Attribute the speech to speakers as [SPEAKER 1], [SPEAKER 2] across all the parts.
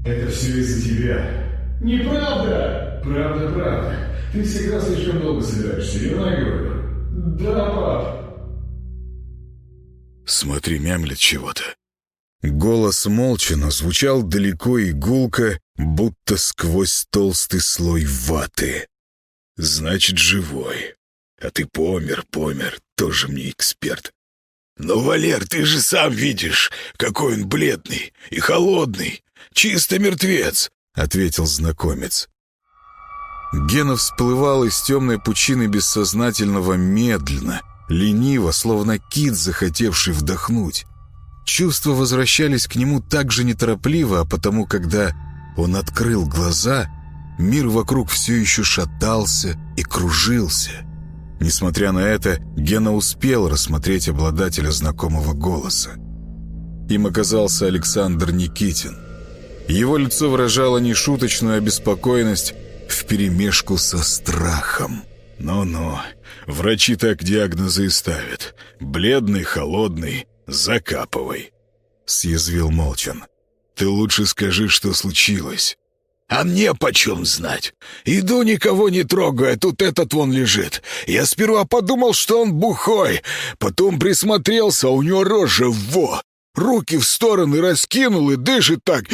[SPEAKER 1] Это все из-за тебя. Неправда! Правда. Ты всегда слишком долго собираешься, верно я говорю? Да, пап.
[SPEAKER 2] Смотри, мямлет чего-то. Голос Молчана звучал далеко и гулко, будто сквозь толстый слой ваты. Значит, живой. А ты помер, тоже мне эксперт. Но, Валер, ты же сам видишь, какой он бледный и холодный. Чисто мертвец, — ответил знакомец. Гена всплывал из темной пучины бессознательного медленно, лениво, словно кит, захотевший вдохнуть. Чувства возвращались к нему так же неторопливо, а потому, когда он открыл глаза, мир вокруг все еще шатался и кружился. Несмотря на это, Гена успел рассмотреть обладателя знакомого голоса. Им оказался Александр Никитин. Его лицо выражало нешуточную обеспокоенность вперемешку со страхом. «Ну-ну, врачи так диагнозы и ставят. Бледный, холодный, закапывай», — съязвил Молчан. «Ты лучше скажи, что случилось». «А мне почем знать? Иду, никого не трогая, тут этот вон лежит. Я сперва подумал, что он бухой, потом присмотрелся, а у него рожа руки в стороны раскинул и дышит так.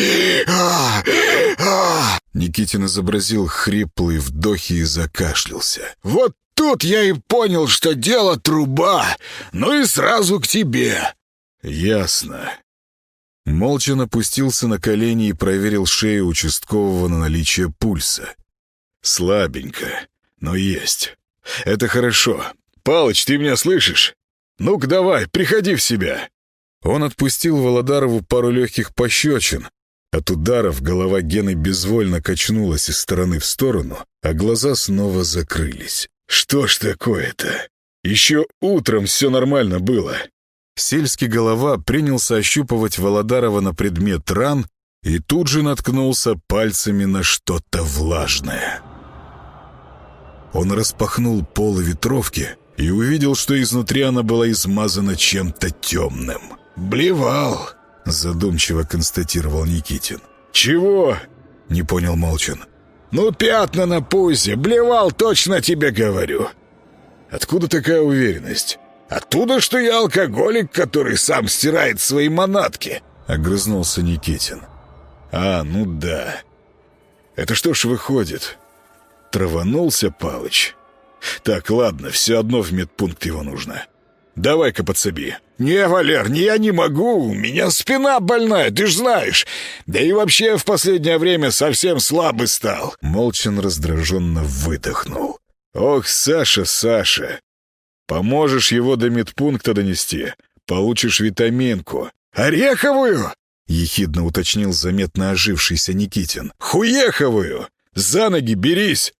[SPEAKER 2] Никитин изобразил хриплые вдохи и закашлялся. «Вот тут я и понял, что дело труба, ну и сразу к тебе». «Ясно». Молчан опустился на колени и проверил шею участкового на наличие пульса. «Слабенько, но есть. Это хорошо. Палыч, ты меня слышишь? Ну-ка давай, приходи в себя». Он отпустил Володарову пару легких пощечин. От ударов голова Гены безвольно качнулась из стороны в сторону, а глаза снова закрылись. «Что ж такое-то? Еще утром все нормально было». Сельский голова принялся ощупывать Володарова на предмет ран и тут же наткнулся пальцами на что-то влажное. Он распахнул полы ветровки и увидел, что изнутри она была измазана чем-то темным. «Блевал», — задумчиво констатировал Никитин. «Чего?» — не понял Молчан. «Ну, пятна на пузе. Блевал, точно тебе говорю». «Откуда такая уверенность?» «Оттуда, что я алкоголик, который сам стирает свои манатки», — огрызнулся Никитин. «А, ну да. Это что ж выходит? Траванулся Палыч? Так, ладно, все одно в медпункт его нужно. Давай-ка подсоби». «Не, Валер, я не могу, у меня спина больная, ты ж знаешь. Да и вообще в последнее время совсем слабый стал». Молчан раздраженно выдохнул. «Ох, Саша. Поможешь его до медпункта донести, получишь витаминку». «Ореховую?» — ехидно уточнил заметно ожившийся Никитин. «Хуеховую! За ноги берись!»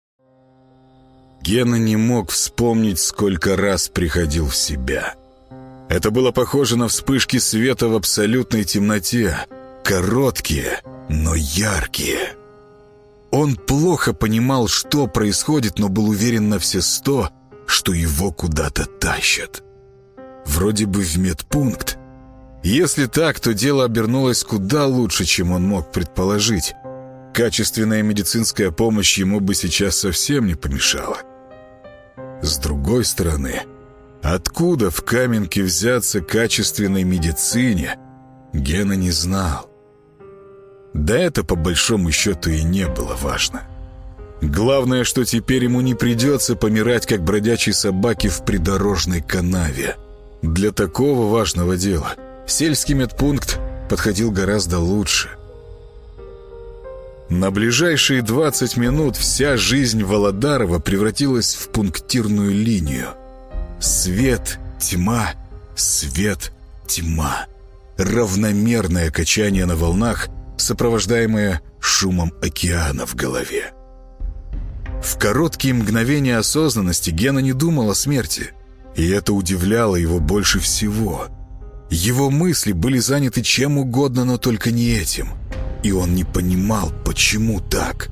[SPEAKER 2] Гена не мог вспомнить, сколько раз приходил в себя. Это было похоже на вспышки света в абсолютной темноте. Короткие, но яркие. Он плохо понимал, что происходит, но был уверен на все 100, что его куда-то тащат. Вроде бы в медпункт. Если так, то дело обернулось куда лучше, чем он мог предположить. Качественная медицинская помощь ему бы сейчас совсем не помешала. С другой стороны, откуда в Каменке взяться качественной медицине, Гена не знал. Да это по большому счету и не было важно. Главное, что теперь ему не придется помирать, как бродячей собаке в придорожной канаве. Для такого важного дела сельский медпункт подходил гораздо лучше. На ближайшие 20 минут вся жизнь Володарова превратилась в пунктирную линию. Свет, тьма, свет, тьма. Равномерное качание на волнах, сопровождаемое шумом океана в голове. В короткие мгновения осознанности Гена не думал о смерти, и это удивляло его больше всего. Его мысли были заняты чем угодно, но только не этим, и он не понимал, почему так.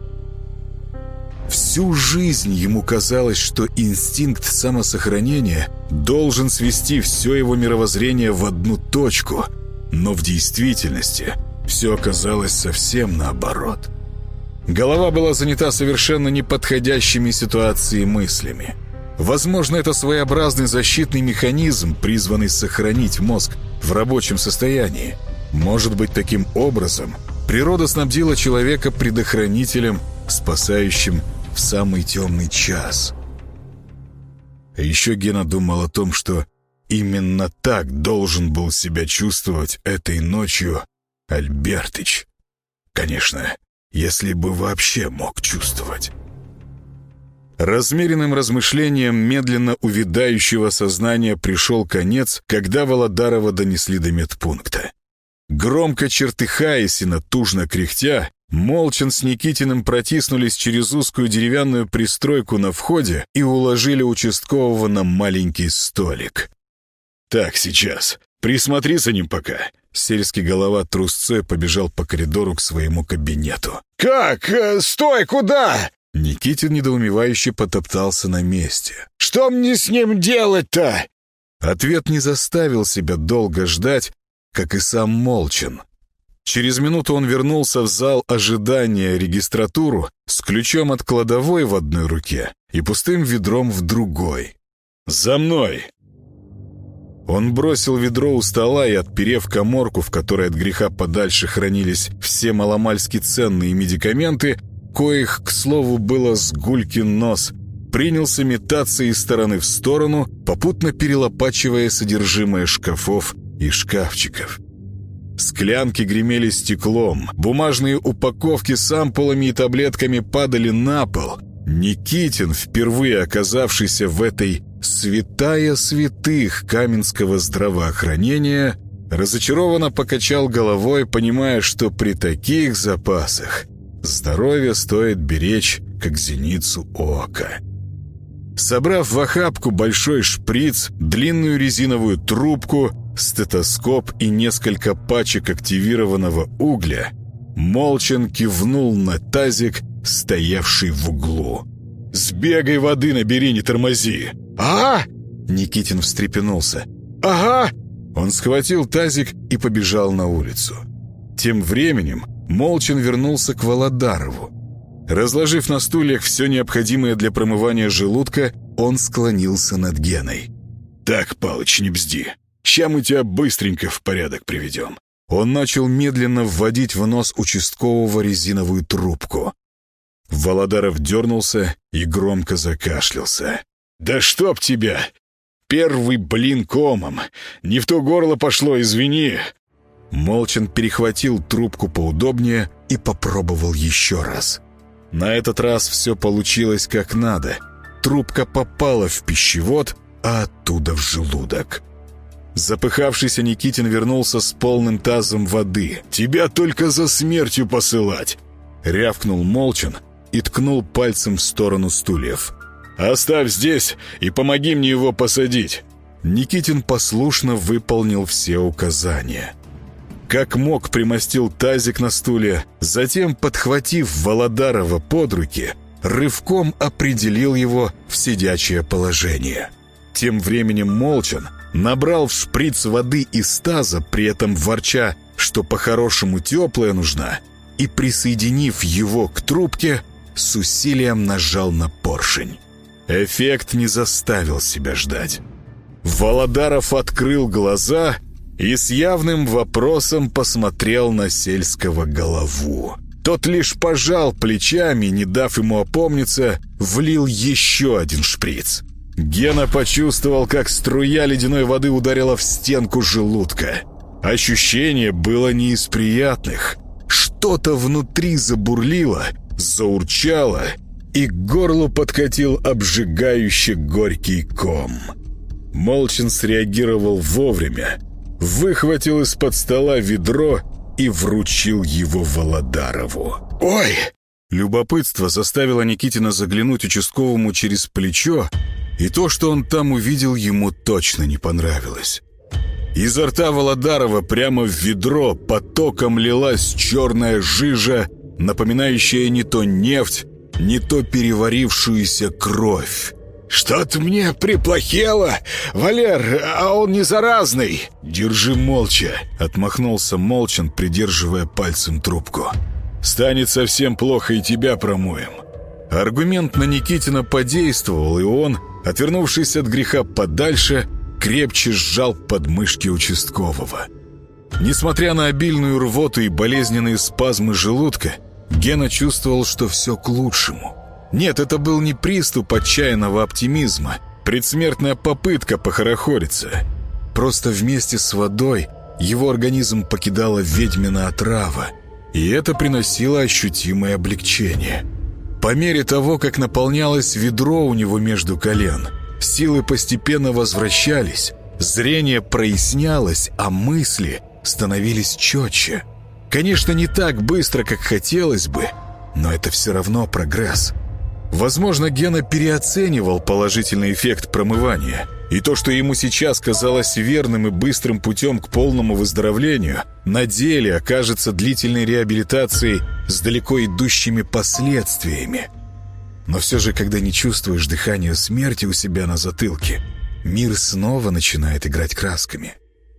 [SPEAKER 2] Всю жизнь ему казалось, что инстинкт самосохранения должен свести все его мировоззрение в одну точку, но в действительности все оказалось совсем наоборот. Голова была занята совершенно неподходящими ситуации мыслями. Возможно, это своеобразный защитный механизм, призванный сохранить мозг в рабочем состоянии. Может быть, таким образом природа снабдила человека предохранителем, спасающим в самый темный час. А еще Гена думал о том, что именно так должен был себя чувствовать этой ночью Альбертыч. Конечно, если бы вообще мог чувствовать. Размеренным размышлениям медленно увядающего сознания пришел конец, когда Володарова донесли до медпункта. Громко чертыхаясь и натужно кряхтя, Молчан с Никитиным протиснулись через узкую деревянную пристройку на входе и уложили участкового на маленький столик. «Так, сейчас. Присмотри за ним пока». Сельский голова трусцой побежал по коридору к своему кабинету. «Как? Стой, куда?» Никитин недоумевающе потоптался на месте. «Что мне с ним делать-то?» Ответ не заставил себя долго ждать, как и сам Молчан. Через минуту он вернулся в зал ожидания регистратуру с ключом от кладовой в одной руке и пустым ведром в другой. «За мной!» Он бросил ведро у стола и, отперев каморку, в которой от греха подальше хранились все маломальски ценные медикаменты, коих, к слову, было с гулькин нос, принялся метаться из стороны в сторону, попутно перелопачивая содержимое шкафов и шкафчиков. Склянки гремели стеклом, бумажные упаковки с ампулами и таблетками падали на пол. Никитин, впервые оказавшийся в этой святая святых каменского здравоохранения, разочарованно покачал головой, понимая, что при таких запасах здоровье стоит беречь, как зеницу ока. Собрав в охапку большой шприц, длинную резиновую трубку, стетоскоп и несколько пачек активированного угля, Молчан кивнул на тазик, стоявший в углу. «Сбегай воды набери, не тормози!» «Ага!» Никитин встрепенулся. «Ага!» Он схватил тазик и побежал на улицу. Тем временем Молчан вернулся к Володарову. Разложив на стульях все необходимое для промывания желудка, он склонился над Геной. «Так, Палыч, не бзди. Ща мы тебя быстренько в порядок приведем». Он начал медленно вводить в нос участкового резиновую трубку. Володаров дернулся и громко закашлялся. «Да чтоб тебя! Первый блин комом! Не в то горло пошло, извини!» Молчан перехватил трубку поудобнее и попробовал еще раз. На этот раз все получилось как надо. Трубка попала в пищевод, а оттуда в желудок. Запыхавшийся Никитин вернулся с полным тазом воды. «Тебя только за смертью посылать!» Рявкнул Молчан и ткнул пальцем в сторону стульев. «Оставь здесь и помоги мне его посадить!» Никитин послушно выполнил все указания. Как мог, примостил тазик на стуле, затем, подхватив Володарова под руки, рывком определил его в сидячее положение. Тем временем Молчан набрал в шприц воды из таза, при этом ворча, что по-хорошему теплая нужна, и, присоединив его к трубке, с усилием нажал на поршень. Эффект не заставил себя ждать. Володаров открыл глаза и с явным вопросом посмотрел на сельского голову. Тот лишь пожал плечами, не дав ему опомниться, влил еще один шприц. Гена почувствовал, как струя ледяной воды ударила в стенку желудка. Ощущение было не из приятных. Что-то внутри забурлило, заурчало, и к горлу подкатил обжигающе горький ком. Молчан среагировал вовремя, выхватил из-под стола ведро и вручил его Володарову. «Ой!» Любопытство заставило Никитина заглянуть участковому через плечо, и то, что он там увидел, ему точно не понравилось. Изо рта Володарова прямо в ведро потоком лилась черная жижа, напоминающая не то нефть, не то переварившуюся кровь. «Что-то мне приплохело! Валер, а он не заразный!» «Держи молча!» — отмахнулся Молчан, придерживая пальцем трубку. «Станет совсем плохо, и тебя промоем». Аргумент на Никитина подействовал, и он, отвернувшись от греха подальше, крепче сжал подмышки участкового. Несмотря на обильную рвоту и болезненные спазмы желудка, Гена чувствовал, что все к лучшему. Нет, это был не приступ отчаянного оптимизма, предсмертная попытка похорохориться. Просто вместе с водой его организм покидала ведьмина отрава, и это приносило ощутимое облегчение. По мере того, как наполнялось ведро у него между колен, силы постепенно возвращались, зрение прояснялось, а мысли становились четче. Конечно, не так быстро, как хотелось бы, но это все равно прогресс. Возможно, Гена переоценивал положительный эффект промывания, и то, что ему сейчас казалось верным и быстрым путем к полному выздоровлению, на деле окажется длительной реабилитацией с далеко идущими последствиями. Но все же, когда не чувствуешь дыхания смерти у себя на затылке, мир снова начинает играть красками.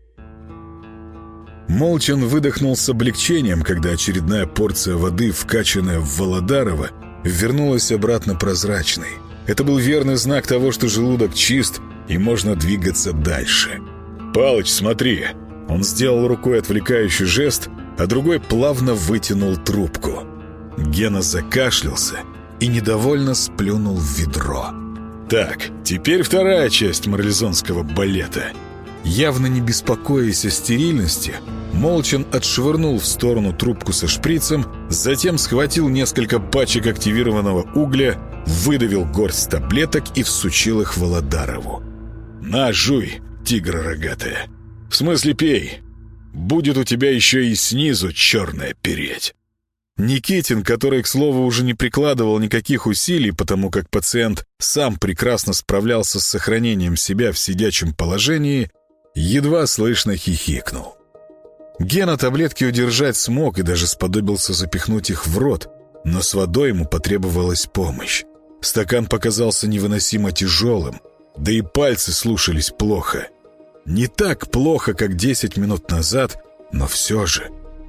[SPEAKER 2] Молчан выдохнул с облегчением, когда очередная порция воды, вкачанная в Володарова, вернулась обратно прозрачной. Это был верный знак того, что желудок чист и можно двигаться дальше. «Палыч, смотри!» Он сделал рукой отвлекающий жест, а другой плавно вытянул трубку. Гена закашлялся и недовольно сплюнул в ведро. «Так, теперь вторая часть марлезонского балета». Явно не беспокоясь о стерильности, Молчан отшвырнул в сторону трубку со шприцем, затем схватил несколько пачек активированного угля, выдавил горсть таблеток и всучил их Володарову. «На, жуй, тигра рогатая. В смысле, пей. Будет у тебя еще и снизу черная переть». Никитин, который, к слову, уже не прикладывал никаких усилий, потому как пациент сам прекрасно справлялся с сохранением себя в сидячем положении, едва слышно хихикнул. Гена таблетки удержать смог и даже сподобился запихнуть их в рот, но с водой ему потребовалась помощь. Стакан показался невыносимо тяжелым, да и пальцы слушались плохо. Не так плохо, как 10 минут назад, но все же.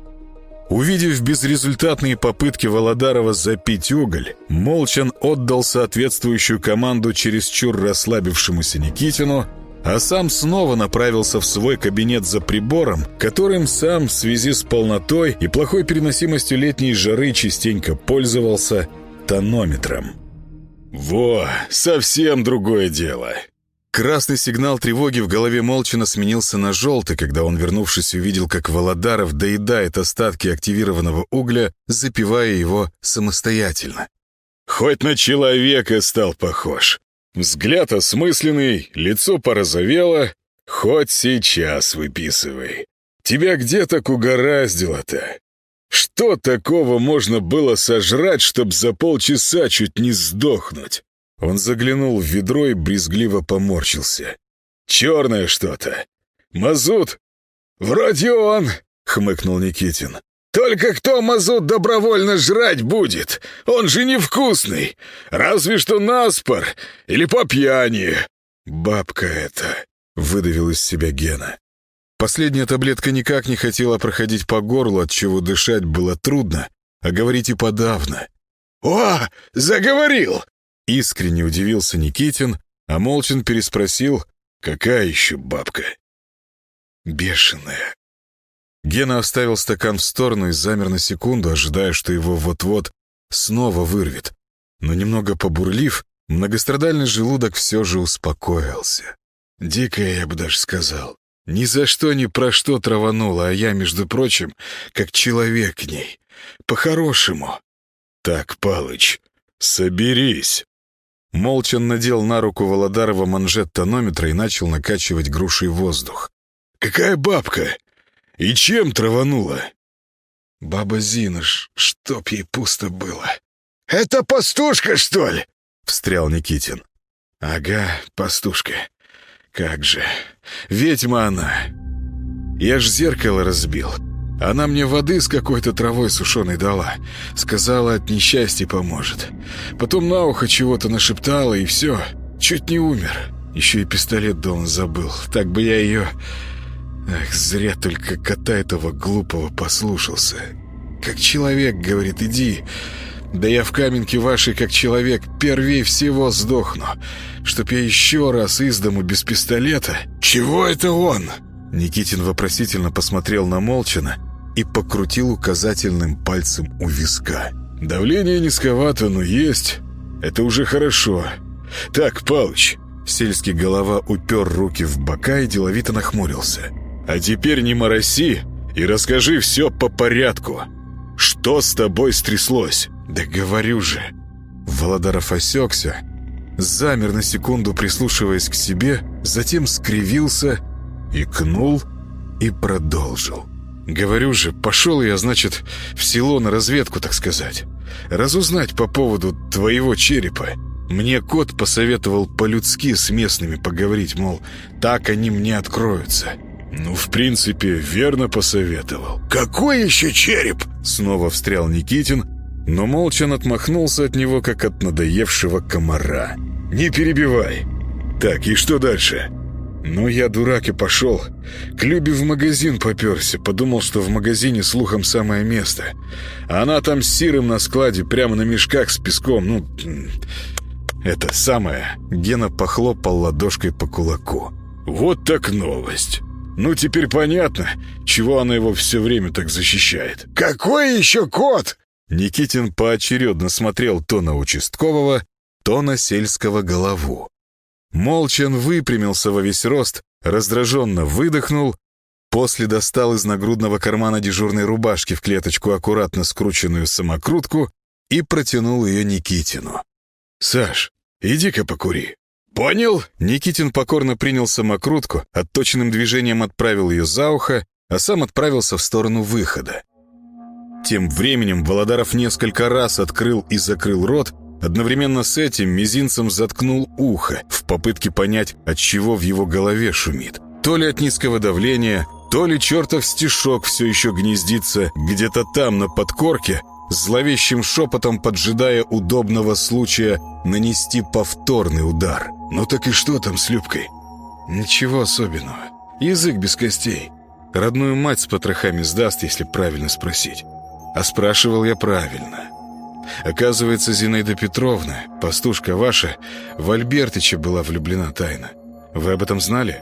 [SPEAKER 2] Увидев безрезультатные попытки Володарова запить уголь, Молчан отдал соответствующую команду чересчур расслабившемуся Никитину, а сам снова направился в свой кабинет за прибором, которым сам в связи с полнотой и плохой переносимостью летней жары частенько пользовался, тонометром. «Во, совсем другое дело!» Красный сигнал тревоги в голове Молчана сменился на желтый, когда он, вернувшись, увидел, как Володаров доедает остатки активированного угля, запивая его самостоятельно. «Хоть на человека стал похож. Взгляд осмысленный, лицо порозовело. Хоть сейчас выписывай. Тебя где так угораздило-то? Что такого можно было сожрать, чтоб за полчаса чуть не сдохнуть?» Он заглянул в ведро и брезгливо поморщился. «Черное что-то. Мазут?» «Вроде он», — хмыкнул Никитин. «Только кто мазут добровольно жрать будет? Он же невкусный. Разве что наспор или по пьяни». «Бабка это», — выдавил из себя Гена. Последняя таблетка никак не хотела проходить по горлу, отчего дышать было трудно, а говорить и подавно. «О, заговорил!» Искренне удивился Никитин, а Молчан переспросил: «Какая еще бабка?» «Бешеная». Гена оставил стакан в сторону и замер на секунду, ожидая, что его вот-вот снова вырвет. Но немного побурлив, многострадальный желудок все же успокоился. Дикая, я бы даже сказал. Ни за что ни про что траванула, а я, между прочим, как человек к ней. По-хорошему. «Так, Палыч, соберись». Молчан надел на руку Володарова манжет тонометра и начал накачивать грушей воздух. «Какая бабка? И чем траванула?» «Баба Зина, чтоб ей пусто было». «Это пастушка, что ли?» — встрял Никитин. «Ага, пастушка. Как же. Ведьма она. Я ж зеркало разбил. Она мне воды с какой-то травой сушеной дала. Сказала, от несчастья поможет. Потом на ухо чего-то нашептала, и все. Чуть не умер. Еще и пистолет дома забыл. Так бы я ее... Ах, зря только кота этого глупого послушался. Как человек, говорит, иди. Да я в каменке вашей, как человек, первей всего сдохну. Чтоб я еще раз из дому без пистолета... Чего это он? Никитин вопросительно посмотрел на Молчана и покрутил указательным пальцем у виска. Давление низковато, но есть. Это уже хорошо. Так, Палыч... Сельский голова упер руки в бока и деловито нахмурился. «А теперь не мороси и расскажи все по порядку. Что с тобой стряслось?» «Да говорю же». Володаров осекся, замер на секунду, прислушиваясь к себе, затем скривился, икнул и продолжил. «Говорю же, пошел я, значит, в село на разведку, так сказать. Разузнать по поводу твоего черепа. Мне кот посоветовал по-людски с местными поговорить, мол, так они мне откроются». «Ну, в принципе, верно посоветовал». «Какой еще череп?» Снова встрял Никитин, но Молчан отмахнулся от него, как от надоевшего комара. «Не перебивай. Так, и что дальше?» «Ну, я дурак и пошел. К Любе в магазин поперся. Подумал, что в магазине слухом самое место. А она там с сыром на складе, прямо на мешках с песком. Ну, это самое». Гена похлопал ладошкой по кулаку. «Вот так новость. Ну, теперь понятно, чего она его все время так защищает». «Какой еще кот?» Никитин поочередно смотрел то на участкового, то на сельского голову. Молчан выпрямился во весь рост, раздраженно выдохнул, после достал из нагрудного кармана дежурной рубашки в клеточку аккуратно скрученную самокрутку и протянул ее Никитину. «Саш, иди-ка покури». «Понял?» Никитин покорно принял самокрутку, отточенным движением отправил ее за ухо, а сам отправился в сторону выхода. Тем временем Володаров несколько раз открыл и закрыл рот, одновременно с этим мизинцем заткнул ухо в попытке понять, от чего в его голове шумит. То ли от низкого давления, то ли чертов стишок все еще гнездится где-то там на подкорке, зловещим шепотом поджидая удобного случая нанести повторный удар. «Ну так и что там с Любкой?» «Ничего особенного. Язык без костей. Родную мать с потрохами сдаст, если правильно спросить. А спрашивал я правильно. Оказывается, Зинаида Петровна, пастушка ваша, в Альбертыча была влюблена тайно. Вы об этом знали?»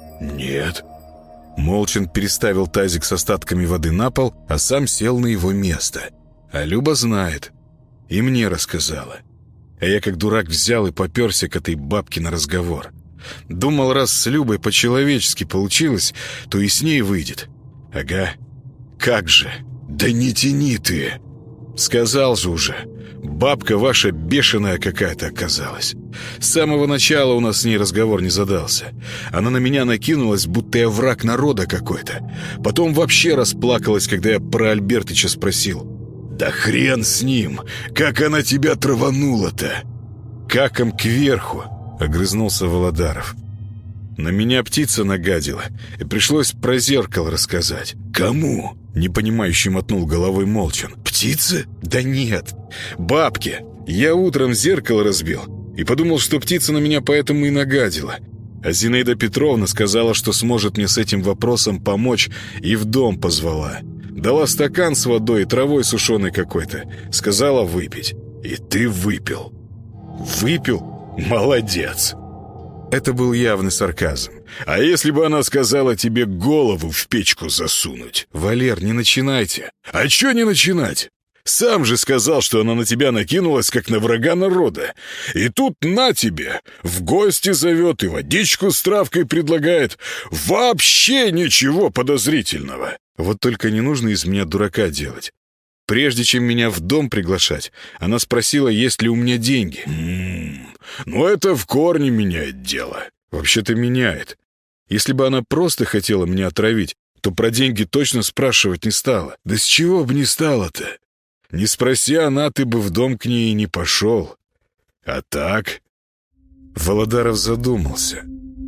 [SPEAKER 2] «Нет». Молчан переставил тазик с остатками воды на пол, а сам сел на его место. А Люба знает. И мне рассказала. А я как дурак взял и поперся к этой бабке на разговор. Думал, раз с Любой по-человечески получилось, то и с ней выйдет. Ага. Как же? Да не тяни ты. Сказал же уже. Бабка ваша бешеная какая-то оказалась. С самого начала у нас с ней разговор не задался. Она на меня накинулась, будто я враг народа какой-то. Потом вообще расплакалась, когда я про Альбертыча спросил. «Да хрен с ним! Как она тебя траванула-то?» «Каком кверху!» — огрызнулся Володаров. «На меня птица нагадила, и пришлось про зеркало рассказать». «Кому?» — непонимающе мотнул головой Молчан. «Птице?» «Да нет, бабке. Я утром зеркало разбил и подумал, что птица на меня поэтому и нагадила. А Зинаида Петровна сказала, что сможет мне с этим вопросом помочь, и в дом позвала. Дала стакан с водой и травой сушеной какой-то. Сказала выпить. И ты выпил». «Выпил? Молодец!» Это был явный сарказм. «А если бы она сказала тебе голову в печку засунуть?» «Валер, не начинайте». «А чё не начинать? Сам же сказал, что она на тебя накинулась, как на врага народа. И тут на тебе, в гости зовет и водичку с травкой предлагает. Вообще ничего подозрительного». Вот только не нужно из меня дурака делать. Прежде чем меня в дом приглашать, она спросила, есть ли у меня деньги. Ну это в корне меняет дело. Вообще-то меняет. Если бы она просто хотела меня отравить, то про деньги точно спрашивать не стала. Да с чего бы не стала-то? Не спроси она, ты бы в дом к ней и не пошел. А так...» Володаров задумался.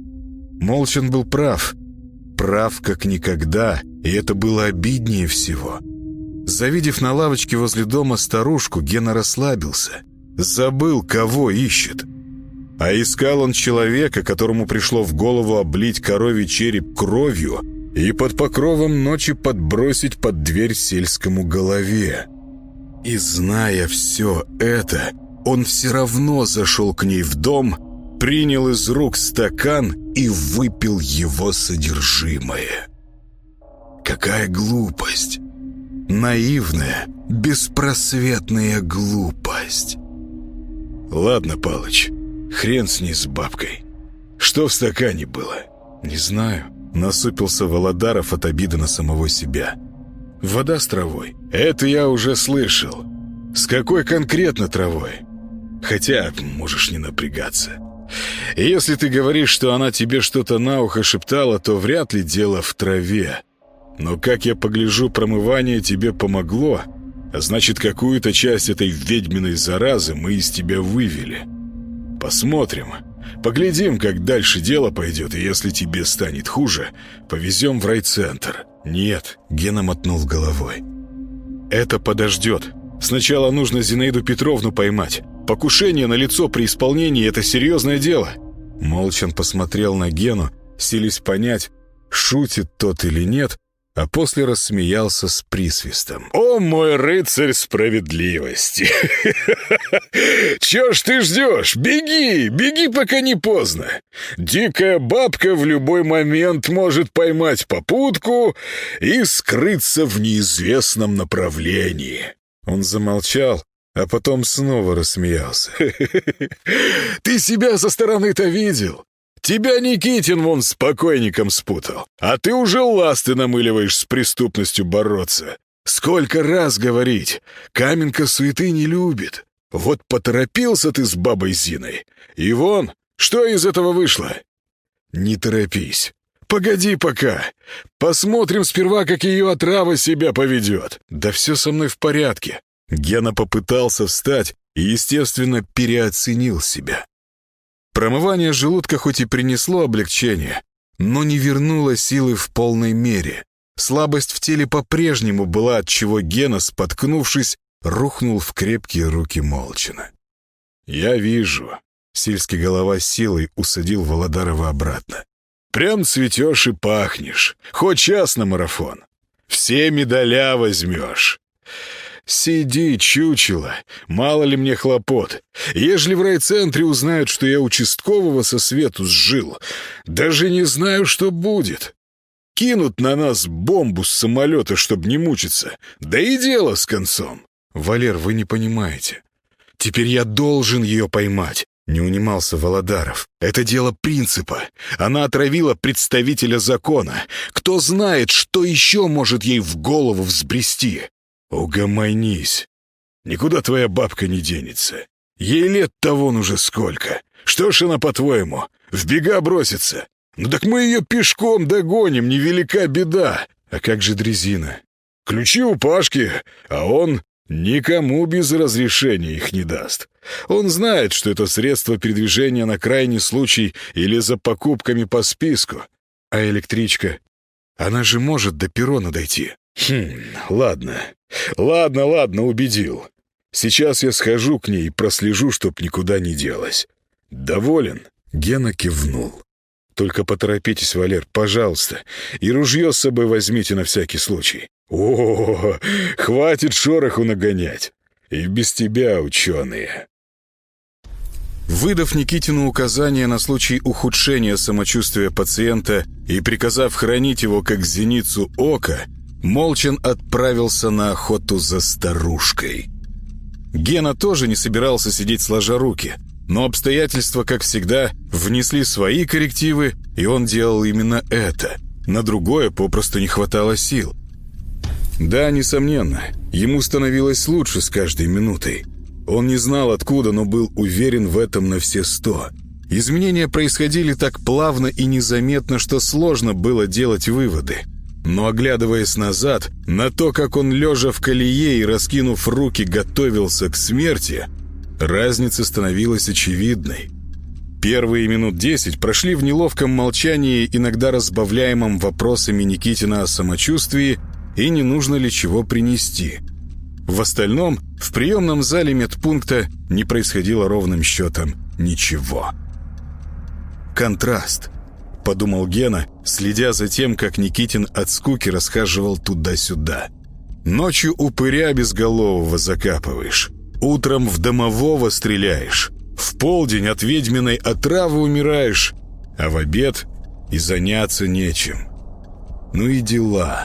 [SPEAKER 2] Молчан был прав. Прав как никогда, и это было обиднее всего. Завидев на лавочке возле дома старушку, Гена расслабился. Забыл, кого ищет. А искал он человека, которому пришло в голову облить коровий череп кровью и под покровом ночи подбросить под дверь сельскому голове. И зная все это, он все равно зашел к ней в дом, принял из рук стакан и выпил его содержимое. Какая глупость! Наивная, беспросветная глупость. Ладно, Палыч, хрен с ней, с бабкой. Что в стакане было? Не знаю. Насупился Володаров от обиды на самого себя. Вода с травой. Это я уже слышал. С какой конкретно травой? Хотя можешь не напрягаться. И если ты говоришь, что она тебе что-то на ухо шептала, то вряд ли дело в траве. Но, как я погляжу, промывание тебе помогло, а значит, какую-то часть этой ведьминой заразы мы из тебя вывели. Посмотрим. Поглядим, как дальше дело пойдет, и если тебе станет хуже, повезем в райцентр. Нет, Гена мотнул головой. Это подождет. Сначала нужно Зинаиду Петровну поймать. Покушение на лицо при исполнении — это серьезное дело. Молчан посмотрел на Гену, силясь понять, шутит тот или нет, а после рассмеялся с присвистом. «О, мой рыцарь справедливости! Чего ж ты ждешь? Беги, беги, пока не поздно. Дикая бабка в любой момент может поймать попутку и скрыться в неизвестном направлении». Он замолчал, а потом снова рассмеялся. «Ты себя со стороны-то видел? Тебя Никитин вон с покойником спутал, а ты уже ласты намыливаешь с преступностью бороться. Сколько раз говорить, Каменка суеты не любит. Вот поторопился ты с бабой Зиной, и вон, что из этого вышло? Не торопись. Погоди пока. Посмотрим сперва, как ее отрава себя поведет. Да все со мной в порядке». Гена попытался встать и, естественно, переоценил себя. Промывание желудка хоть и принесло облегчение, но не вернуло силы в полной мере. Слабость в теле по-прежнему была, отчего Гена, споткнувшись, рухнул в крепкие руки Молчана. «Я вижу». Сельский голова силой усадил Володарова обратно. «Прям цветешь и пахнешь. Хоть час на марафон. Все медаля возьмешь. Сиди, чучело, мало ли мне хлопот. Ежели в райцентре узнают, что я участкового со свету сжил, даже не знаю, что будет. Кинут на нас бомбу с самолета, чтобы не мучиться. Да и дело с концом». «Валер, вы не понимаете. Теперь я должен ее поймать», — не унимался Володаров. «Это дело принципа. Она отравила представителя закона. Кто знает, что еще может ей в голову взбрести?» «Угомонись. Никуда твоя бабка не денется. Ей лет-то вон уже сколько. Что ж она, по-твоему, в бега бросится? Ну так мы ее пешком догоним, невелика беда. А как же дрезина? Ключи у Пашки, а он никому без разрешения их не даст. Он знает, что это средство передвижения на крайний случай или за покупками по списку. А электричка? Она же может до перрона дойти». Ладно, убедил. Сейчас я схожу к ней и прослежу, чтоб никуда не делась. Доволен?» Гена кивнул. «Только поторопитесь, Валер, пожалуйста, и ружье с собой возьмите на всякий случай. О, хватит шороху нагонять. И без тебя, ученые». Выдав Никитину указания на случай ухудшения самочувствия пациента и приказав хранить его как зеницу ока, Молчан отправился на охоту за старушкой. Гена тоже не собирался сидеть сложа руки, но обстоятельства, как всегда, внесли свои коррективы, и он делал именно это. На другое попросту не хватало сил. Да, несомненно, ему становилось лучше с каждой минутой. Он не знал откуда, но был уверен в этом на все 100. Изменения происходили так плавно и незаметно, что сложно было делать выводы. Но, оглядываясь назад, на то, как он, лежа в колее и раскинув руки, готовился к смерти, разница становилась очевидной. Первые минут 10 прошли в неловком молчании, иногда разбавляемом вопросами Никитина о самочувствии и не нужно ли чего принести. В остальном, в приемном зале медпункта не происходило ровным счетом ничего. контраст», — подумал Гена, следя за тем, как Никитин от скуки расхаживал туда-сюда. «Ночью упыря безголового закапываешь, утром в домового стреляешь, в полдень от ведьминой отравы умираешь, а в обед и заняться нечем. Ну и дела».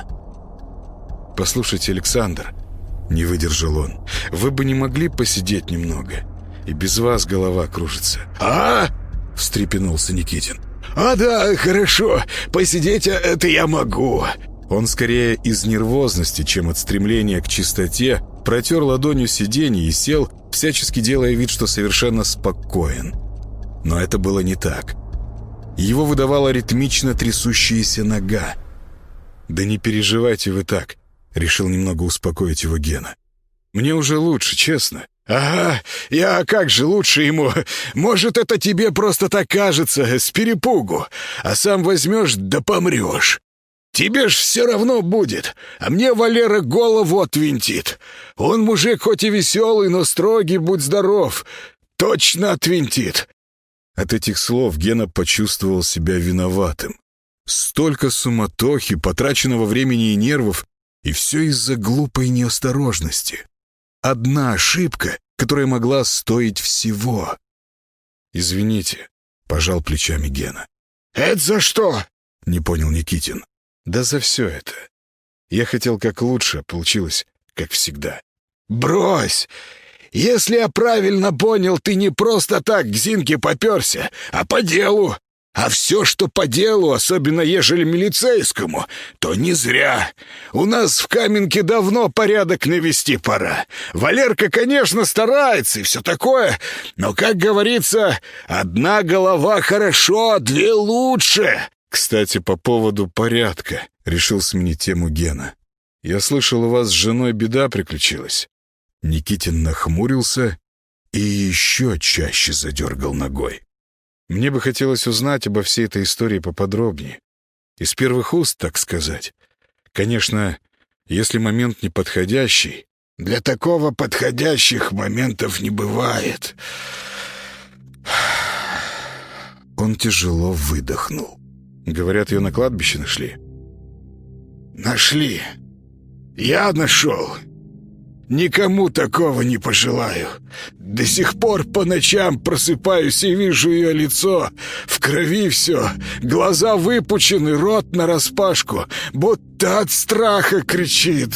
[SPEAKER 2] «Послушайте, Александр», — не выдержал он, — «вы бы не могли посидеть немного? И без вас голова кружится».
[SPEAKER 3] «А?»
[SPEAKER 2] — встрепенулся Никитин.
[SPEAKER 3] Да, хорошо, посидеть это я могу».
[SPEAKER 2] Он скорее из нервозности, чем от стремления к чистоте, протер ладонью сиденье и сел, всячески делая вид, что совершенно спокоен. Но это было не так. Его выдавала ритмично трясущаяся нога. «Да не переживайте вы так», — решил немного успокоить его Гена. «Мне уже лучше, честно».
[SPEAKER 3] «Ага, я как же лучше ему? Может, это тебе просто так кажется, с перепугу, а сам возьмешь да помрешь. Тебе ж все равно будет, а мне Валера голову отвинтит. Он мужик хоть и веселый, но строгий, будь здоров, точно отвинтит».
[SPEAKER 2] От этих слов Гена почувствовал себя виноватым. Столько суматохи, потраченного времени и нервов, и все из-за глупой неосторожности. Одна ошибка, которая могла стоить всего. «Извините», — пожал плечами Гена.
[SPEAKER 3] «Это за что?»
[SPEAKER 2] — не понял Никитин. «Да за все это. Я хотел как лучше, а получилось как всегда».
[SPEAKER 3] «Брось! Если я правильно понял, ты не просто так к Зинке попёрся, а по делу. А все, что по делу, особенно ежели милицейскому, то не зря. У нас в Каменке давно порядок навести пора. Валерка, конечно, старается и все такое, но, как говорится, одна голова хорошо, а две лучше».
[SPEAKER 2] «Кстати, по поводу порядка», — решил сменить тему Гена. «Я слышал, у вас с женой беда приключилась». Никитин нахмурился и еще чаще задергал ногой. «Мне бы хотелось узнать обо всей этой истории поподробнее. Из первых уст, так сказать. Конечно, если момент неподходящий...»
[SPEAKER 3] «Для такого подходящих моментов не бывает».
[SPEAKER 2] Он тяжело выдохнул. «Говорят, ее на кладбище нашли».
[SPEAKER 3] «Нашли. Я нашел. Никому такого не пожелаю. До сих пор по ночам просыпаюсь и вижу ее лицо. В крови все, глаза выпучены, рот нараспашку, будто от страха кричит.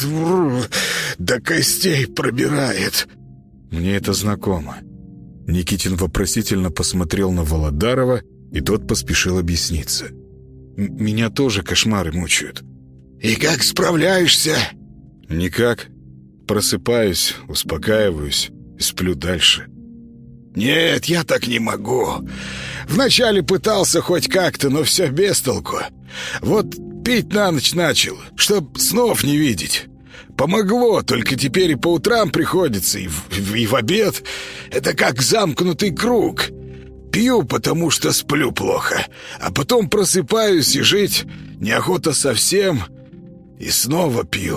[SPEAKER 3] До костей пробирает».
[SPEAKER 2] «Мне это знакомо». Никитин вопросительно посмотрел на Володарова, и тот поспешил объясниться. «Меня тоже кошмары мучают».
[SPEAKER 3] «И как справляешься?»
[SPEAKER 2] «Никак. Просыпаюсь, успокаиваюсь и сплю дальше».
[SPEAKER 3] «Нет, я так не могу. Вначале пытался хоть как-то, но все без толку. Вот пить на ночь начал, чтоб снов не видеть. Помогло, только теперь и по утрам приходится, и в обед. Это как замкнутый круг. Пью, потому что сплю плохо, а потом просыпаюсь, и жить неохота совсем, и снова пью».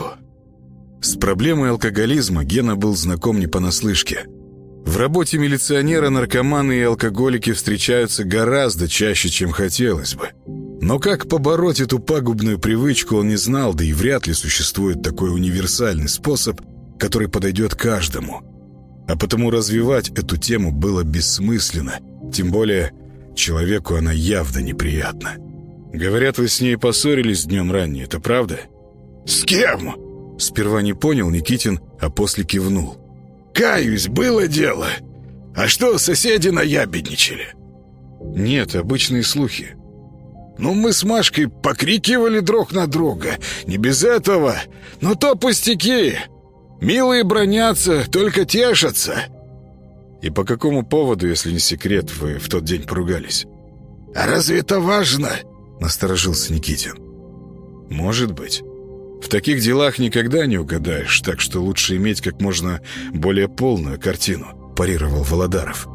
[SPEAKER 2] С проблемой алкоголизма Гена был знаком не понаслышке. В работе милиционера наркоманы и алкоголики встречаются гораздо чаще, чем хотелось бы. Но как побороть эту пагубную привычку, он не знал, да и вряд ли существует такой универсальный способ, который подойдет каждому. А потому развивать эту тему было бессмысленно, тем более человеку она явно неприятна. «Говорят, вы с ней поссорились днем ранее, это правда?»
[SPEAKER 3] «С кем?»
[SPEAKER 2] Сперва не понял Никитин, а после кивнул.
[SPEAKER 3] «Каюсь, было дело. А что, соседи наябедничали?»
[SPEAKER 2] «Нет, обычные слухи».
[SPEAKER 3] «Ну, мы с Машкой покрикивали друг на друга. Не без этого. Но то пустяки. Милые бронятся, только тешатся».
[SPEAKER 2] «И по какому поводу, если не секрет, вы в тот день поругались?»
[SPEAKER 3] «А разве это важно?»
[SPEAKER 2] — насторожился Никитин. «Может быть. В таких делах никогда не угадаешь, так что лучше иметь как можно более полную картину», — парировал Володаров.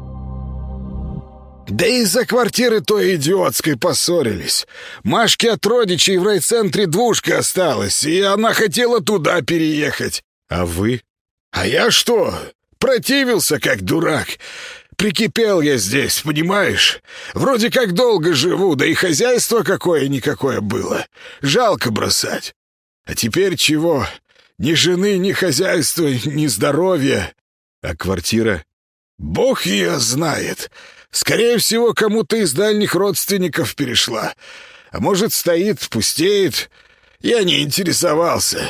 [SPEAKER 3] «Да из-за квартиры той идиотской поссорились. Машке от родичей в райцентре двушка осталась, и она хотела туда переехать».
[SPEAKER 2] «А вы?»
[SPEAKER 3] «А я что? Противился, как дурак. прикипел я здесь, понимаешь? Вроде как долго живу, да и хозяйство какое-никакое было. Жалко бросать. А теперь чего? Ни жены, ни хозяйства, ни здоровья. А квартира? Бог ее знает. Скорее всего, кому-то из дальних родственников перешла. А может, стоит, пустеет. Я не интересовался.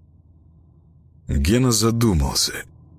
[SPEAKER 2] Гена задумался.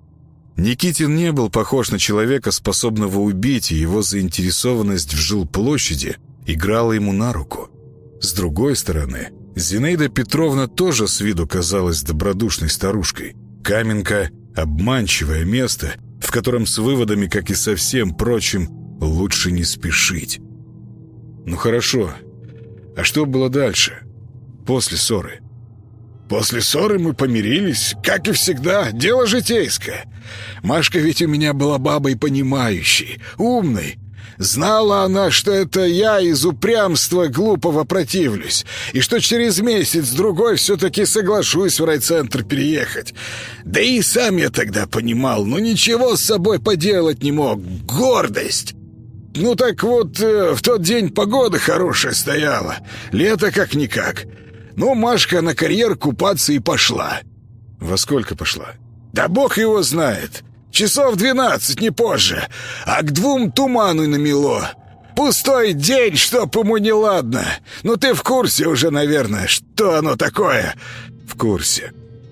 [SPEAKER 2] Никитин не был похож на человека, способного убить, и его заинтересованность в жилплощади играла ему на руку. С другой стороны, Зинаида Петровна тоже с виду казалась добродушной старушкой. Каменка — обманчивое место, в котором с выводами, как и со всем прочим, лучше не спешить. Ну хорошо, а что было дальше, после ссоры?
[SPEAKER 3] После ссоры мы помирились, как и всегда, дело житейское. Машка ведь у меня была бабой понимающей, умной. Знала она, что это я из упрямства глупого противлюсь, и что через месяц-другой все-таки соглашусь в райцентр переехать. Да и сам я тогда понимал, но ничего с собой поделать не мог. Гордость! Ну так вот, в тот день погода хорошая стояла, лето как-никак. Ну, Машка на карьер купаться и пошла.
[SPEAKER 2] Во сколько пошла?
[SPEAKER 3] Да бог его знает. Часов 12, не позже. А к 2 туману намело. Пустой день, чтоб ему неладно. Ну, ты в курсе уже, наверное, что оно такое?
[SPEAKER 2] В курсе.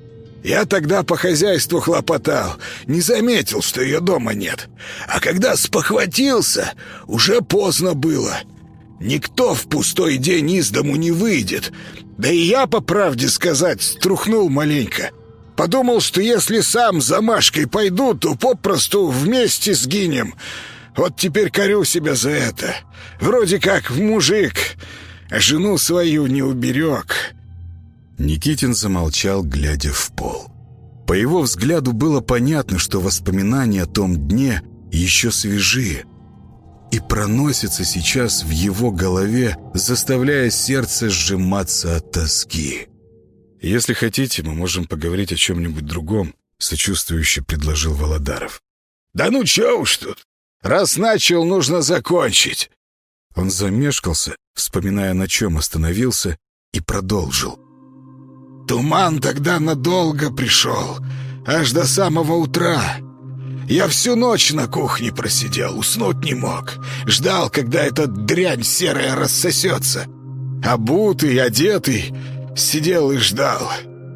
[SPEAKER 3] Я тогда по хозяйству хлопотал. Не заметил, что ее дома нет. А когда спохватился, уже поздно было. Никто в пустой день из дому не выйдет. Да и я, по правде сказать, струхнул маленько. Подумал, что если сам за Машкой пойду, то попросту вместе сгинем. Вот теперь корю себя за это. Вроде как мужик, а жену свою не уберег.
[SPEAKER 2] Никитин замолчал, глядя в пол. По его взгляду было понятно, что воспоминания о том дне еще свежие и проносятся сейчас в его голове, заставляя сердце сжиматься от тоски. «Если хотите, мы можем поговорить о чем-нибудь другом», — сочувствующе предложил Володаров.
[SPEAKER 3] «Да ну чё уж тут! Раз начал, нужно закончить!»
[SPEAKER 2] Он замешкался, вспоминая, на чем остановился, и продолжил.
[SPEAKER 3] «Туман тогда надолго пришел, аж до самого утра. Я всю ночь на кухне просидел, уснуть не мог. Ждал, когда эта дрянь серая рассосется. Обутый, одетый, сидел и ждал.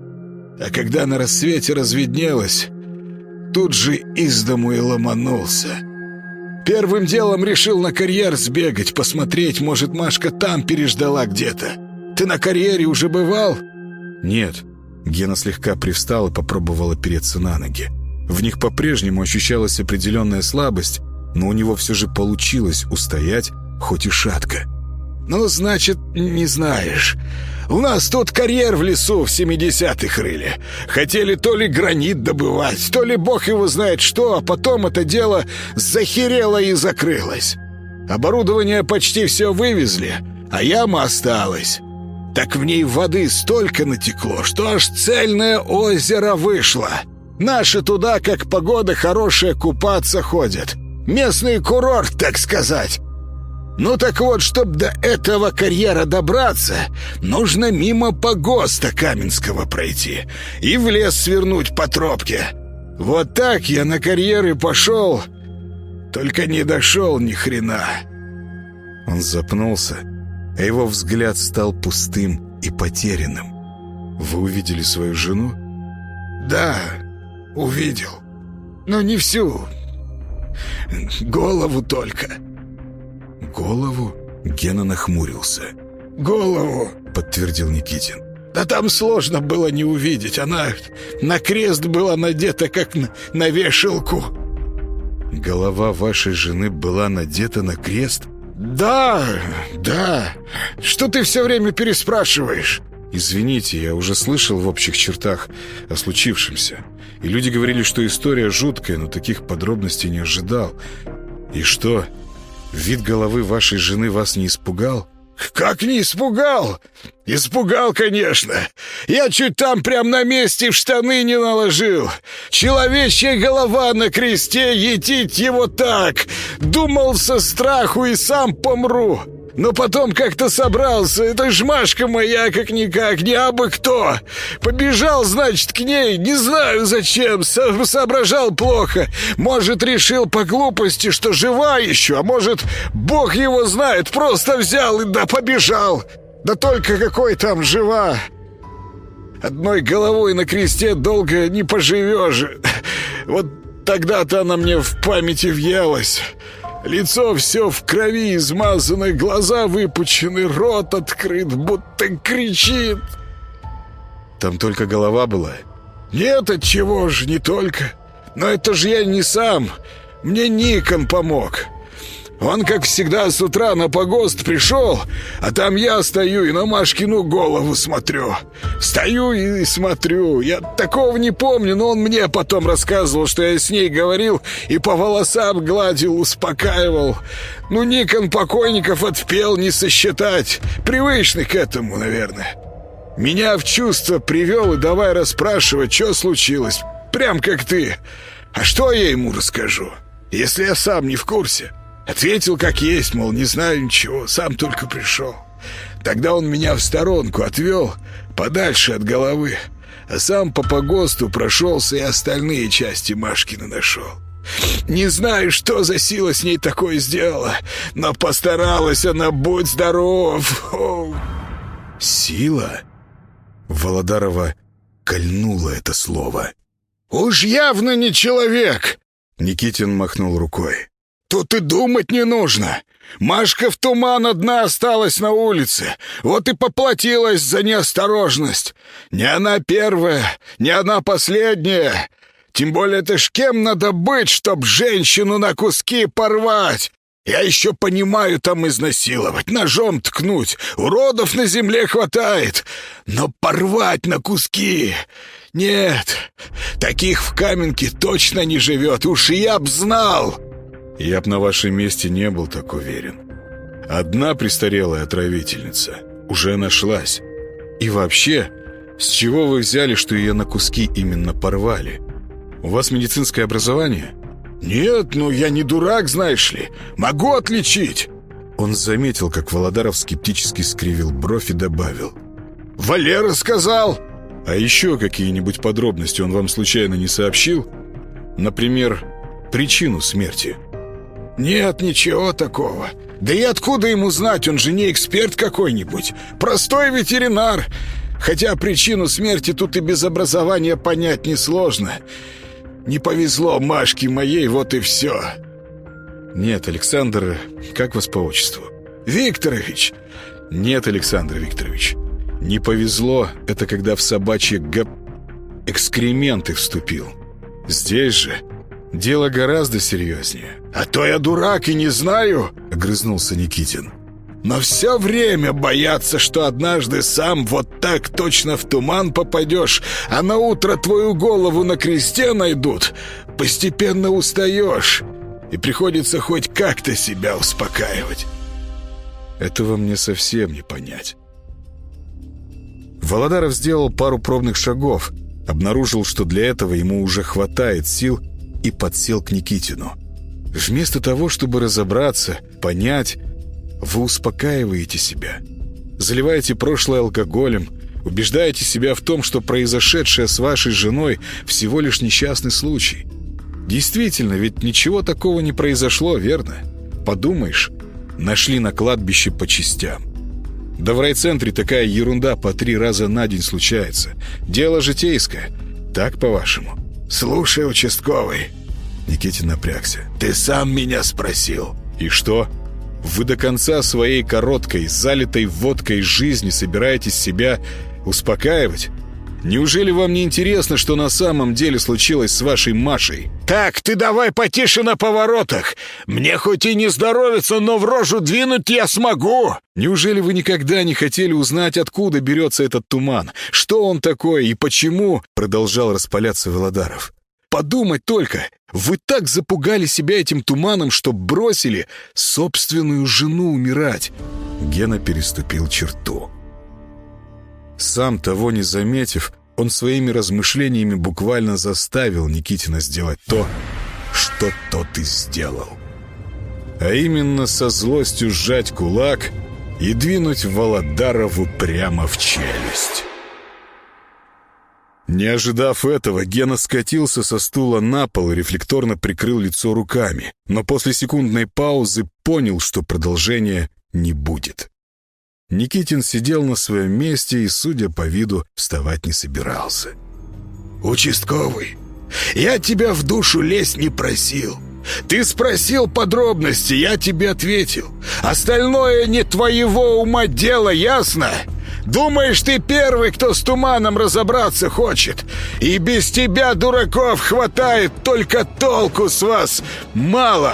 [SPEAKER 3] А когда на рассвете разведнелось, тут же из дому и ломанулся. Первым делом решил на карьер сбегать, посмотреть, может, Машка там переждала где-то. Ты на карьере уже бывал?»
[SPEAKER 2] «Нет». Гена слегка привстал и попробовал опереться на ноги. В них по-прежнему ощущалась определенная слабость, но у него все же получилось устоять, хоть и шатко.
[SPEAKER 3] «Ну, значит, не знаешь. У нас тут карьер в лесу в 70-х рыли. Хотели то ли гранит добывать, то ли бог его знает что, а потом это дело захерело и закрылось. Оборудование почти все вывезли, а яма осталась. Так в ней воды столько натекло, что аж цельное озеро вышло. Наши туда, как погода хорошая, купаться ходят. Местный курорт, так сказать. Ну так вот, чтобы до этого карьера добраться, нужно мимо погоста Каменского пройти и в лес свернуть по тропке. Вот так я на карьер и пошел, только не дошел ни хрена».
[SPEAKER 2] Он запнулся, а его взгляд стал пустым и потерянным. «Вы увидели свою жену?»
[SPEAKER 3] «Да, увидел. Но не всю. Голову только».
[SPEAKER 2] «Голову?» — Гена нахмурился.
[SPEAKER 3] «Голову», —
[SPEAKER 2] подтвердил Никитин.
[SPEAKER 3] «Да там сложно было не увидеть. Она на крест была надета, как на вешалку».
[SPEAKER 2] «Голова вашей жены была надета на крест?»
[SPEAKER 3] «Да, да. Что ты все время переспрашиваешь?»
[SPEAKER 2] «Извините, я уже слышал в общих чертах о случившемся. И люди говорили, что история жуткая, но таких подробностей не ожидал. И что, вид головы вашей жены вас не испугал?»
[SPEAKER 3] «Как не испугал? Испугал, конечно. Я чуть там прям на месте в штаны не наложил. Человечья голова на кресте, етить его так. Думал со страху и сам помру. Но потом как-то собрался. Это ж Машка моя, как-никак, не абы кто. Побежал, значит, к ней. Не знаю зачем. Соображал плохо. Может, решил по глупости, что жива еще. А может, бог его знает. Просто взял и да побежал. Да только какой там жива. Одной головой на кресте долго не поживешь. Вот тогда-то она мне в памяти въелась. Лицо все в крови измазано, глаза выпучены, рот открыт, будто кричит. Там только голова была? Нет, отчего же, не только. Но это же я не сам. Мне Никон помог. Он, как всегда, с утра на погост пришел, а там я стою и на Машкину голову смотрю. Стою и смотрю. Я такого не помню, но он мне потом рассказывал, что я с ней говорил и по волосам гладил, успокаивал. Ну, Никон покойников отпел не сосчитать. Привычный к этому, наверное. Меня в чувство привел и давай расспрашивать, что случилось. Прям как ты. А что я ему расскажу, если я сам не в курсе? Ответил как есть, мол, не знаю ничего, сам только пришел. Тогда он меня в сторонку отвел, подальше от головы, а сам по погосту прошелся и остальные части Машкины нашел. Не знаю, что за сила с ней такое сделала, но постаралась она, будь здоров. О. Сила? Володарова кольнуло это слово. «Уж явно не человек!» Никитин махнул рукой. «Тут и думать не нужно. Машка в туман одна осталась на улице, вот и поплатилась за неосторожность. Не она первая, не она последняя. Тем более это ж кем надо быть, чтоб женщину на куски порвать? Я еще понимаю там изнасиловать, ножом ткнуть, уродов на земле хватает. Но порвать на куски... Нет, таких в Каменке точно не живет, уж я б знал». «Я б на вашем месте не был так уверен. Одна престарелая отравительница уже нашлась. И вообще, с чего вы взяли, что ее на куски именно порвали? У вас медицинское образование?» «Нет, ну я не дурак, знаешь ли. Могу отличить». Он заметил, как Володаров скептически скривил бровь и добавил: «Валера сказал». «А еще какие-нибудь подробности он вам случайно не сообщил? Например, причину смерти?» «Нет, ничего такого. Да и откуда ему знать, он же не эксперт какой-нибудь. Простой ветеринар. Хотя причину смерти тут и без образования понять несложно. Не повезло Машке моей, вот и все». «Нет, Александр, как вас по отчеству?» «Викторович». «Нет, Александр Викторович, не повезло — это когда в собачьи экскременты вступил. Здесь же дело гораздо серьезнее». «А то я дурак и не знаю», — огрызнулся Никитин. «Но все время боятся, что однажды сам вот так точно в туман попадешь, а на утро твою голову на кресте найдут. Постепенно устаешь, и приходится хоть как-то себя успокаивать». «Этого мне совсем не понять». Володаров сделал пару пробных шагов, обнаружил, что для этого ему уже хватает сил, и подсел к Никитину. Вместо того, чтобы разобраться, понять, вы успокаиваете себя. Заливаете прошлое алкоголем, убеждаете себя в том, что произошедшее с вашей женой всего лишь несчастный случай. Действительно, ведь ничего такого не произошло, верно? Подумаешь, нашли на кладбище по частям. Да в райцентре такая ерунда по 3 раза на день случается. Дело житейское. Так, по-вашему? «Слушай, участковый», — Никитин напрягся, — «ты сам меня спросил». «И что? Вы до конца своей короткой, залитой водкой жизни собираетесь себя успокаивать? Неужели вам не интересно, что на самом деле случилось с вашей Машей?» «Так, ты давай потише на поворотах. Мне хоть и не здоровится, но в рожу двинуть я смогу». «Неужели вы никогда не хотели узнать, откуда берется этот туман? Что он такой и почему?» — продолжал распаляться Володаров. «Подумать только, вы так запугали себя этим туманом, что бросили собственную жену умирать». Гена переступил черту.
[SPEAKER 2] Сам того не заметив, он своими размышлениями буквально заставил Никитина сделать то, что тот и сделал. А именно со злостью сжать кулак и двинуть Володарову прямо в челюсть. Не ожидав этого, Гена скатился со стула на пол и рефлекторно прикрыл лицо руками, но после секундной паузы понял, что продолжения не будет. Никитин сидел на своем месте и, судя по виду, вставать не собирался.
[SPEAKER 3] «Участковый, я тебя в душу лезть не просил. Ты спросил подробности, я тебе ответил. Остальное не твоего ума дело, ясно? Думаешь, ты первый, кто с туманом разобраться хочет? И без тебя, дураков, хватает, только толку с вас мало!»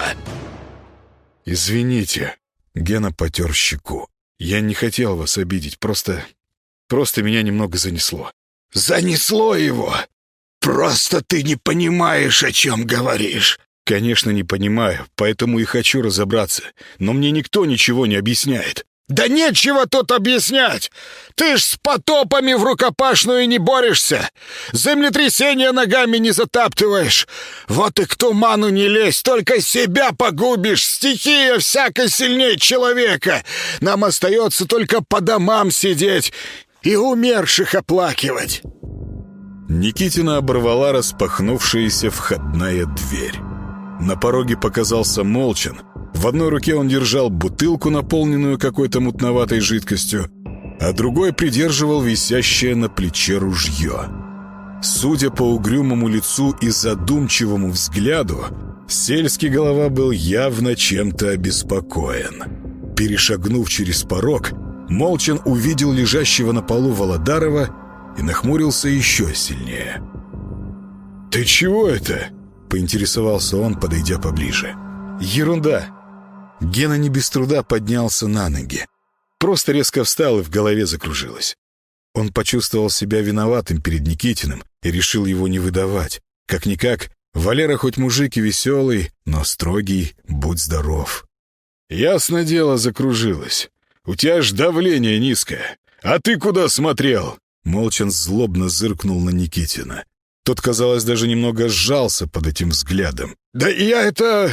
[SPEAKER 2] «Извините», — Гена потер щеку. «Я не хотел вас обидеть, просто меня немного занесло».
[SPEAKER 3] «Занесло его? Просто ты не понимаешь, о чем говоришь».
[SPEAKER 2] «Конечно, не понимаю, поэтому и хочу разобраться, но мне никто ничего не объясняет».
[SPEAKER 3] «Да нечего тут объяснять! Ты ж с потопами в рукопашную не борешься! Землетрясение ногами не затаптываешь! Вот и к туману не лезь, только себя погубишь! Стихия всяко сильнее человека! Нам остается только по домам сидеть и умерших оплакивать!»
[SPEAKER 2] Никитина оборвала распахнувшаяся входная дверь. На пороге показался Молчан. В одной руке он держал бутылку, наполненную какой-то мутноватой жидкостью, а другой придерживал висящее на плече ружье. Судя по угрюмому лицу и задумчивому взгляду, сельский голова был явно чем-то обеспокоен. Перешагнув через порог, Молчан увидел лежащего на полу Володарова и нахмурился еще сильнее.
[SPEAKER 3] «Ты чего это?»
[SPEAKER 2] — поинтересовался он, подойдя поближе. «Ерунда». Гена не без труда поднялся на ноги. Просто резко встал, и в голове закружилось. Он почувствовал себя виноватым перед Никитиным и решил его не выдавать. Как-никак, Валера хоть мужик и веселый, но строгий, будь здоров.
[SPEAKER 3] «Ясно дело, закружилось. У тебя ж давление низкое. А ты куда смотрел?»
[SPEAKER 2] Молчан злобно зыркнул на Никитина. Тот, казалось, даже немного сжался под этим взглядом.
[SPEAKER 3] «Да я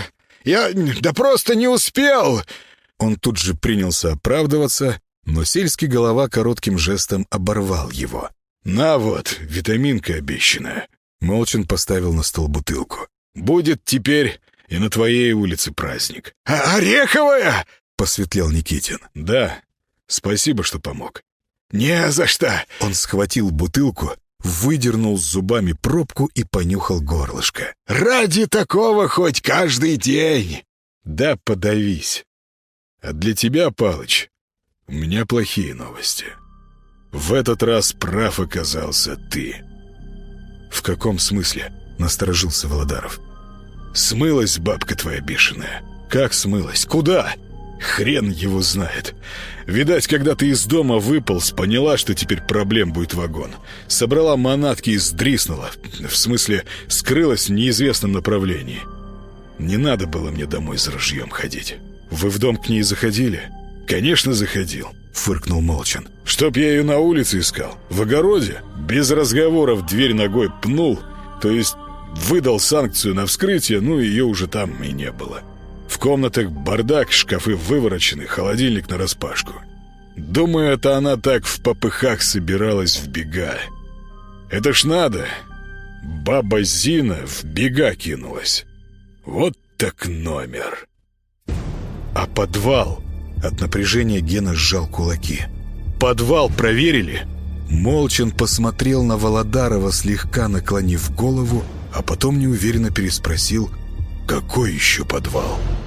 [SPEAKER 3] просто не успел!»
[SPEAKER 2] Он тут же принялся оправдываться, но сельский голова коротким жестом оборвал его.
[SPEAKER 3] «На вот, витаминка обещанная».
[SPEAKER 2] Молчан поставил на стол бутылку.
[SPEAKER 3] «Будет теперь и на твоей улице праздник». «Ореховая?»
[SPEAKER 2] — посветлел Никитин.
[SPEAKER 3] «Да, спасибо, что помог». «Не за что!»
[SPEAKER 2] Он схватил бутылку, выдернул зубами пробку и понюхал горлышко.
[SPEAKER 3] «Ради такого хоть каждый день!»
[SPEAKER 2] «Да подавись! А для тебя, Палыч, у меня плохие новости. В этот раз прав оказался ты». «В каком смысле?» — насторожился Володаров.
[SPEAKER 3] «Смылась бабка твоя бешеная».
[SPEAKER 2] «Как смылась? Куда?»
[SPEAKER 3] «Хрен его знает. Видать, когда ты из дома выполз, поняла, что теперь проблем будет вагон. Собрала манатки и сдриснула. В смысле, скрылась в неизвестном направлении. Не надо было мне домой с ружьем ходить».
[SPEAKER 2] «Вы в дом к ней заходили?»
[SPEAKER 3] «Конечно, заходил»,
[SPEAKER 2] — фыркнул Молчан.
[SPEAKER 3] «Чтоб я ее на улице искал. В огороде, без разговоров, дверь ногой пнул, то есть выдал санкцию на вскрытие, ну ее уже там и не было. В комнатах бардак, шкафы выворочены, холодильник нараспашку. Думаю, это она так в попыхах собиралась в бега. Это ж надо. Баба Зина в бега кинулась. Вот так номер».
[SPEAKER 2] «А подвал?» От напряжения Гена сжал кулаки. «Подвал проверили?» Молчан посмотрел на Володарова, слегка наклонив голову, а потом неуверенно переспросил: «Какой еще подвал?»